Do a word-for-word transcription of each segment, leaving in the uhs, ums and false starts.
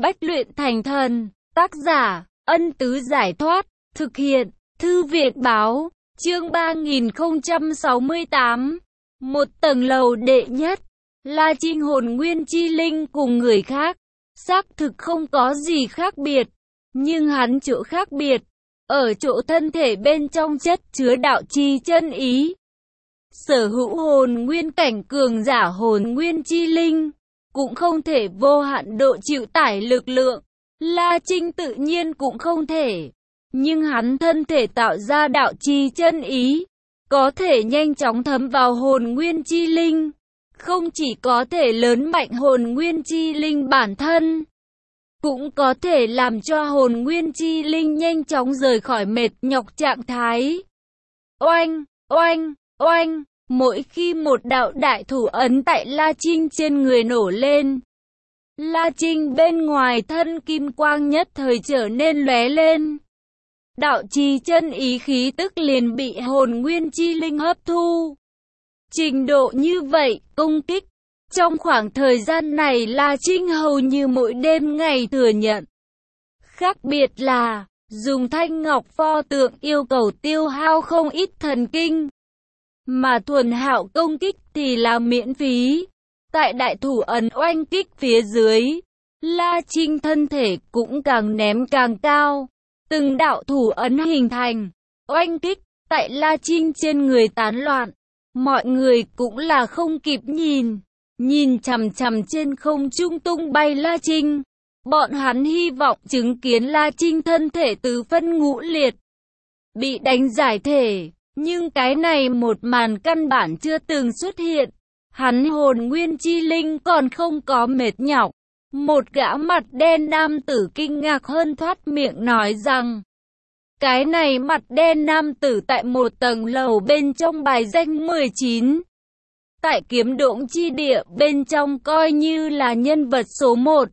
Bách luyện thành thần. Tác giả, Ân Tứ Giải Thoát. Thực hiện, Thư viện Báo. Chương ba nghìn không trăm sáu mươi tám. Một tầng lầu đệ nhất. La Trinh hồn nguyên chi linh cùng người khác, xác thực không có gì khác biệt. Nhưng hắn chỗ khác biệt, ở chỗ thân thể bên trong chất chứa đạo chi chân ý. Sở hữu hồn nguyên cảnh cường giả hồn nguyên chi linh, cũng không thể vô hạn độ chịu tải lực lượng. La Trinh tự nhiên cũng không thể. Nhưng hắn thân thể tạo ra đạo chi chân ý, có thể nhanh chóng thấm vào hồn nguyên chi linh. Không chỉ có thể lớn mạnh hồn nguyên chi linh bản thân, cũng có thể làm cho hồn nguyên chi linh nhanh chóng rời khỏi mệt nhọc trạng thái. Oanh, oanh, oanh, mỗi khi một đạo đại thủ ấn tại La Trinh trên người nổ lên, La Trinh bên ngoài thân kim quang nhất thời trở nên lóe lên. Đạo chi chân ý khí tức liền bị hồn nguyên chi linh hấp thu. Trình độ như vậy, công kích. Trong khoảng thời gian này La Trinh hầu như mỗi đêm ngày thừa nhận. Khác biệt là, dùng thanh ngọc pho tượng yêu cầu tiêu hao không ít thần kinh. Mà thuần hạo công kích thì là miễn phí. Tại đại thủ ấn oanh kích phía dưới, La Trinh thân thể cũng càng ném càng cao. Từng đạo thủ ấn hình thành, oanh kích, tại La Trinh trên người tán loạn. Mọi người cũng là không kịp nhìn, nhìn chằm chằm trên không trung tung bay La Trinh. Bọn hắn hy vọng chứng kiến La Trinh thân thể tứ phân ngũ liệt, bị đánh giải thể, nhưng cái này một màn căn bản chưa từng xuất hiện. Hắn hồn nguyên chi linh còn không có mệt nhọc. Một gã mặt đen nam tử kinh ngạc hơn thoát miệng nói rằng, cái này mặt đen nam tử tại một tầng lầu bên trong bài danh mười chín. Tại kiếm độn chi địa bên trong coi như là nhân vật số một.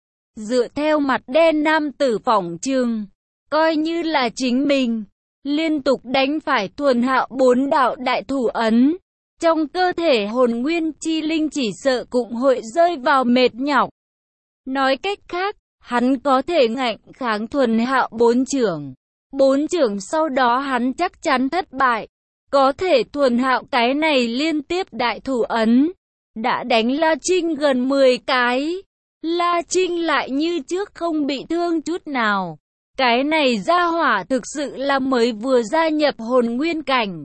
Dựa theo mặt đen nam tử phỏng trường, coi như là chính mình, liên tục đánh phải thuần hạo bốn đạo đại thủ ấn. Trong cơ thể hồn nguyên chi linh chỉ sợ cũng hội rơi vào mệt nhọc. Nói cách khác, hắn có thể ngạnh kháng thuần hạo bốn chưởng. Bốn chưởng sau đó hắn chắc chắn thất bại. Có thể thuần hạo cái này liên tiếp đại thủ ấn, đã đánh La Trinh gần mười cái. La Trinh lại như trước không bị thương chút nào. Cái này gia hỏa thực sự là mới vừa gia nhập hồn nguyên cảnh.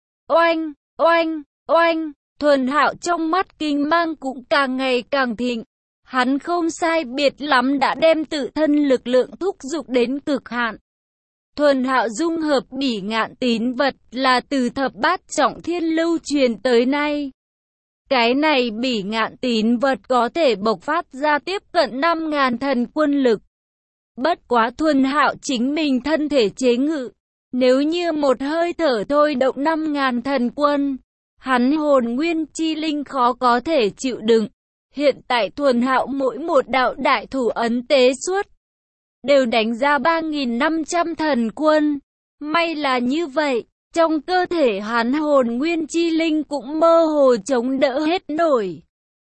Oanh, oanh, oanh, thuần hạo trong mắt kinh mang cũng càng ngày càng thịnh. Hắn không sai biệt lắm đã đem tự thân lực lượng thúc giục đến cực hạn. Thuần hạo dung hợp bỉ ngạn tín vật là từ thập bát trọng thiên lưu truyền tới nay. Cái này bỉ ngạn tín vật có thể bộc phát ra tiếp cận năm ngàn thần quân lực. Bất quá thuần hạo chính mình thân thể chế ngự. Nếu như một hơi thở thôi động năm ngàn thần quân, hắn hồn nguyên chi linh khó có thể chịu đựng. Hiện tại thuần hạo mỗi một đạo đại thủ ấn tế xuất, đều đánh ra ba nghìn năm trăm thần quân. May là như vậy, trong cơ thể hắn hồn nguyên chi linh cũng mơ hồ chống đỡ hết nổi.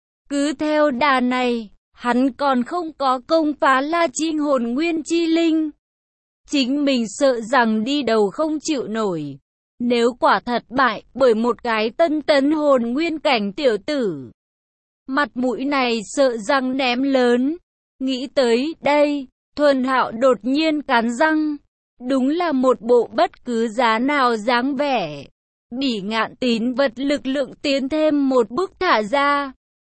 Cứ theo đà này, hắn còn không có công phá La Trinh hồn nguyên chi linh. Chính mình sợ rằng đi đầu không chịu nổi. Nếu quả thật bại bởi một cái tân tấn hồn nguyên cảnh tiểu tử, mặt mũi này sợ rằng ném lớn. Nghĩ tới đây, thuần hạo đột nhiên cắn răng. Đúng là một bộ bất cứ giá nào dáng vẻ. Bỉ ngạn tín vật lực lượng tiến thêm một bước thả ra.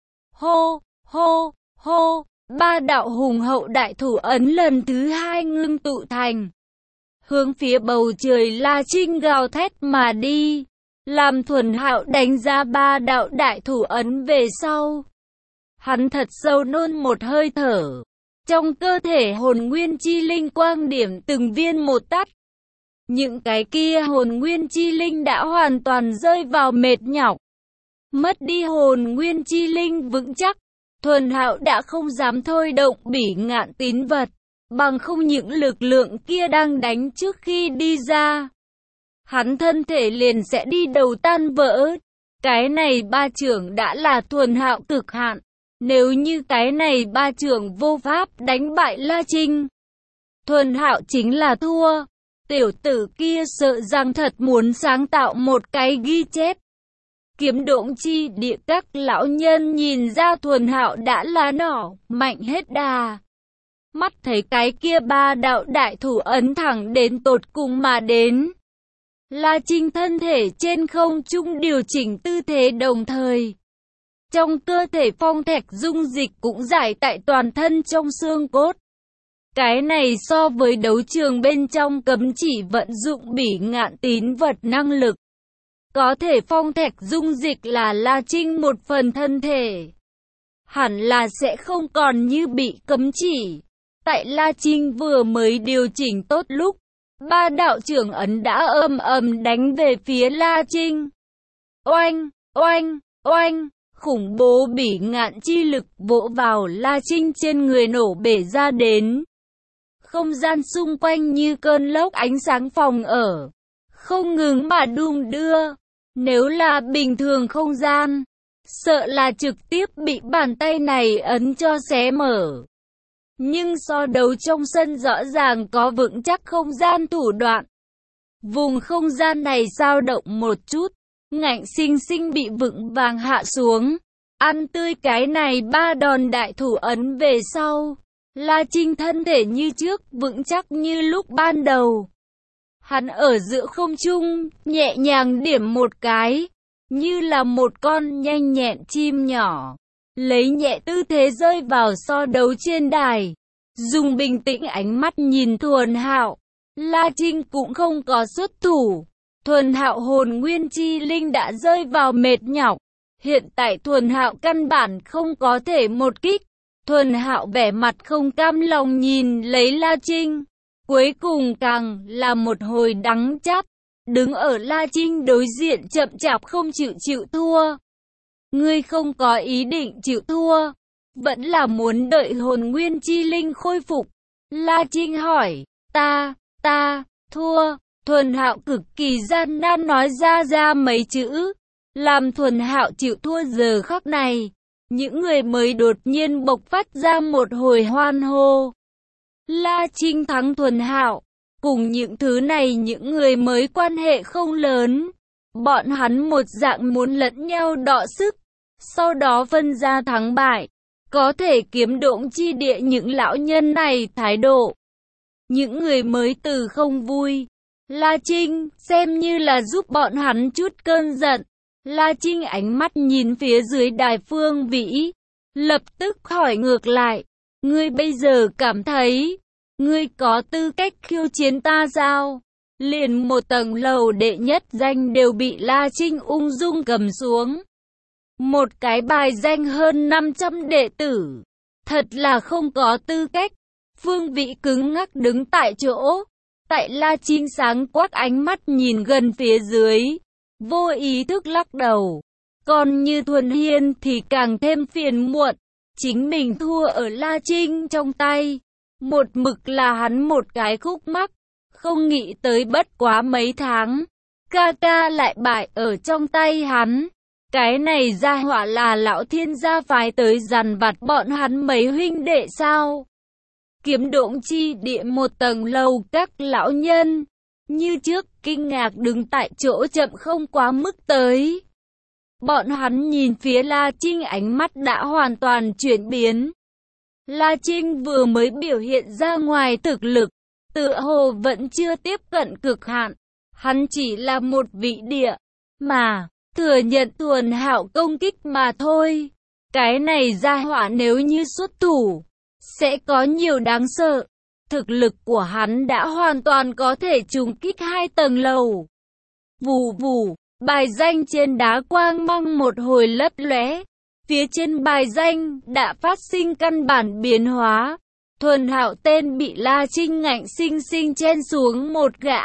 Hô, hô, hô, ba đạo hùng hậu đại thủ ấn lần thứ hai ngưng tụ thành. Hướng phía bầu trời La Trinh gào thét mà đi. Làm thuần hạo đánh ra ba đạo đại thủ ấn về sau. Hắn thật sâu nôn một hơi thở. Trong cơ thể hồn nguyên chi linh quang điểm từng viên một tắt. Những cái kia hồn nguyên chi linh đã hoàn toàn rơi vào mệt nhọc. Mất đi hồn nguyên chi linh vững chắc. Thuần hạo đã không dám thôi động bỉ ngạn tín vật. Bằng không những lực lượng kia đang đánh trước khi đi ra, hắn thân thể liền sẽ đi đầu tan vỡ. Cái này ba chưởng đã là thuần hạo cực hạn. Nếu như cái này ba trưởng vô pháp đánh bại La Trinh, Thuần Hạo chính là thua. Tiểu tử kia sợ rằng thật muốn sáng tạo một cái ghi chép. Kiếm Độn Chi Địa các lão nhân nhìn ra Thuần Hạo đã là nỏ mạnh hết đà. Mắt thấy cái kia ba đạo đại thủ ấn thẳng đến tột cùng mà đến. La Trinh thân thể trên không trung điều chỉnh tư thế đồng thời. Trong cơ thể phong thạch dung dịch cũng giải tại toàn thân trong xương cốt. Cái này so với đấu trường bên trong cấm chỉ vận dụng bỉ ngạn tín vật năng lực. Có thể phong thạch dung dịch là La Trinh một phần thân thể. Hẳn là sẽ không còn như bị cấm chỉ. Tại La Trinh vừa mới điều chỉnh tốt lúc, ba đạo trưởng ấn đã ầm ầm đánh về phía La Trinh. Oanh, oanh, oanh, khủng bố bỉ ngạn chi lực vỗ vào La Trinh trên người nổ bể ra đến. Không gian xung quanh như cơn lốc ánh sáng phòng ở, không ngừng mà đung đưa. Nếu là bình thường không gian, sợ là trực tiếp bị bàn tay này ấn cho xé mở. Nhưng so đấu trong sân rõ ràng có vững chắc không gian thủ đoạn. Vùng không gian này dao động một chút, ngạnh sinh sinh bị vững vàng hạ xuống. Ăn tươi cái này ba đòn đại thủ ấn về sau. La Trinh thân thể như trước, vững chắc như lúc ban đầu. Hắn ở giữa không trung, nhẹ nhàng điểm một cái, như là một con nhanh nhẹn chim nhỏ. Lấy nhẹ tư thế rơi vào so đấu trên đài. Dùng bình tĩnh ánh mắt nhìn Thuần Hạo. La Trinh cũng không có xuất thủ. Thuần Hạo hồn nguyên chi linh đã rơi vào mệt nhọc. Hiện tại Thuần Hạo căn bản không có thể một kích. Thuần Hạo vẻ mặt không cam lòng nhìn lấy La Trinh. Cuối cùng càng là một hồi đắng chát. Đứng ở La Trinh đối diện chậm chạp không chịu chịu thua. Ngươi không có ý định chịu thua, vẫn là muốn đợi hồn nguyên chi linh khôi phục. La Trinh hỏi, ta, ta, thua. Thuần Hạo cực kỳ gian nan nói ra ra mấy chữ. Làm Thuần Hạo chịu thua giờ khắc này. Những người mới đột nhiên bộc phát ra một hồi hoan hô. La Trinh thắng Thuần Hạo. Cùng những thứ này những người mới quan hệ không lớn. Bọn hắn một dạng muốn lẫn nhau đọ sức. Sau đó phân ra thắng bại. Có thể Kiếm Độn Chi Địa những lão nhân này thái độ. Những người mới từ không vui. La Trinh xem như là giúp bọn hắn chút cơn giận. La Trinh ánh mắt nhìn phía dưới đài Phương Vĩ. Lập tức hỏi ngược lại. Ngươi bây giờ cảm thấy, ngươi có tư cách khiêu chiến ta sao? Liền một tầng lầu đệ nhất danh đều bị La Trinh ung dung cầm xuống. Một cái bài danh hơn năm trăm đệ tử. Thật là không có tư cách. Phương Vĩ cứng ngắc đứng tại chỗ. Tại La Trinh sáng quắc ánh mắt nhìn gần phía dưới. Vô ý thức lắc đầu. Còn như Thuần Hiên thì càng thêm phiền muộn. Chính mình thua ở La Trinh trong tay. Một mực là hắn một cái khúc mắc. Không nghĩ tới bất quá mấy tháng. Ca ca lại bại ở trong tay hắn. Cái này ra họa là lão thiên gia phái tới dằn vặt bọn hắn mấy huynh đệ sao? Kiếm Độn Chi Địa một tầng lầu các lão nhân. Như trước kinh ngạc đứng tại chỗ chậm không quá mức tới. Bọn hắn nhìn phía La Trinh ánh mắt đã hoàn toàn chuyển biến. La Trinh vừa mới biểu hiện ra ngoài thực lực. Tựa hồ vẫn chưa tiếp cận cực hạn. Hắn chỉ là một vị địa. Mà thừa nhận Thuần Hạo công kích mà thôi. Cái này ra họa nếu như xuất thủ, sẽ có nhiều đáng sợ. Thực lực của hắn đã hoàn toàn có thể trùng kích hai tầng lầu. Vù vù, bài danh trên đá quang mang một hồi lấp lóe. Phía trên bài danh đã phát sinh căn bản biến hóa. Thuần Hạo tên bị La Trinh ngạnh sinh sinh chen xuống một gã.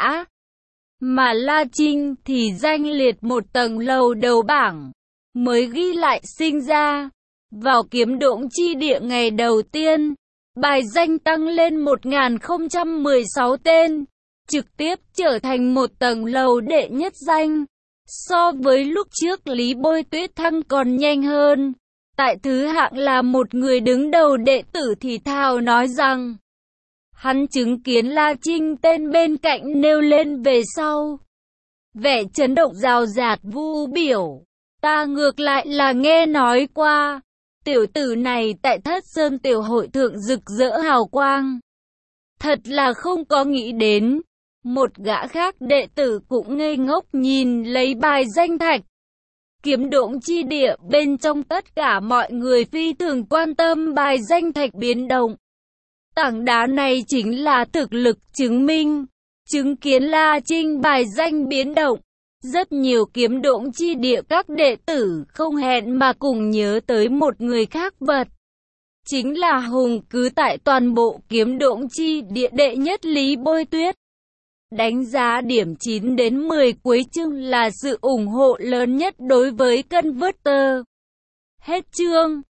Mà La Trinh thì danh liệt một tầng lầu đầu bảng. Mới ghi lại sinh ra. Vào Kiếm Độn Chi Địa ngày đầu tiên, bài danh tăng lên một nghìn không trăm mười sáu tên. Trực tiếp trở thành một tầng lầu đệ nhất danh. So với lúc trước Lý Bôi Tuyết thăng còn nhanh hơn. Tại thứ hạng là một người đứng đầu đệ tử thì thào nói rằng hắn chứng kiến La Trinh tên bên cạnh nêu lên về sau. Vẻ chấn động rào rạt vu biểu. Ta ngược lại là nghe nói qua. Tiểu tử này tại Thất Sơn tiểu hội thượng rực rỡ hào quang. Thật là không có nghĩ đến. Một gã khác đệ tử cũng ngây ngốc nhìn lấy bài danh thạch. Kiếm độn chi địa bên trong tất cả mọi người phi thường quan tâm bài danh thạch biến động. Tảng đá này chính là thực lực chứng minh. Chứng kiến La Trinh bài danh biến động. Rất nhiều kiếm độn chi địa các đệ tử không hẹn mà cùng nhớ tới một người khác vật. Chính là hùng cứ tại toàn bộ kiếm độn chi địa đệ nhất Lý Bôi Tuyết. Đánh giá điểm chín đến mười cuối chương là sự ủng hộ lớn nhất đối với Converter. Hết chương.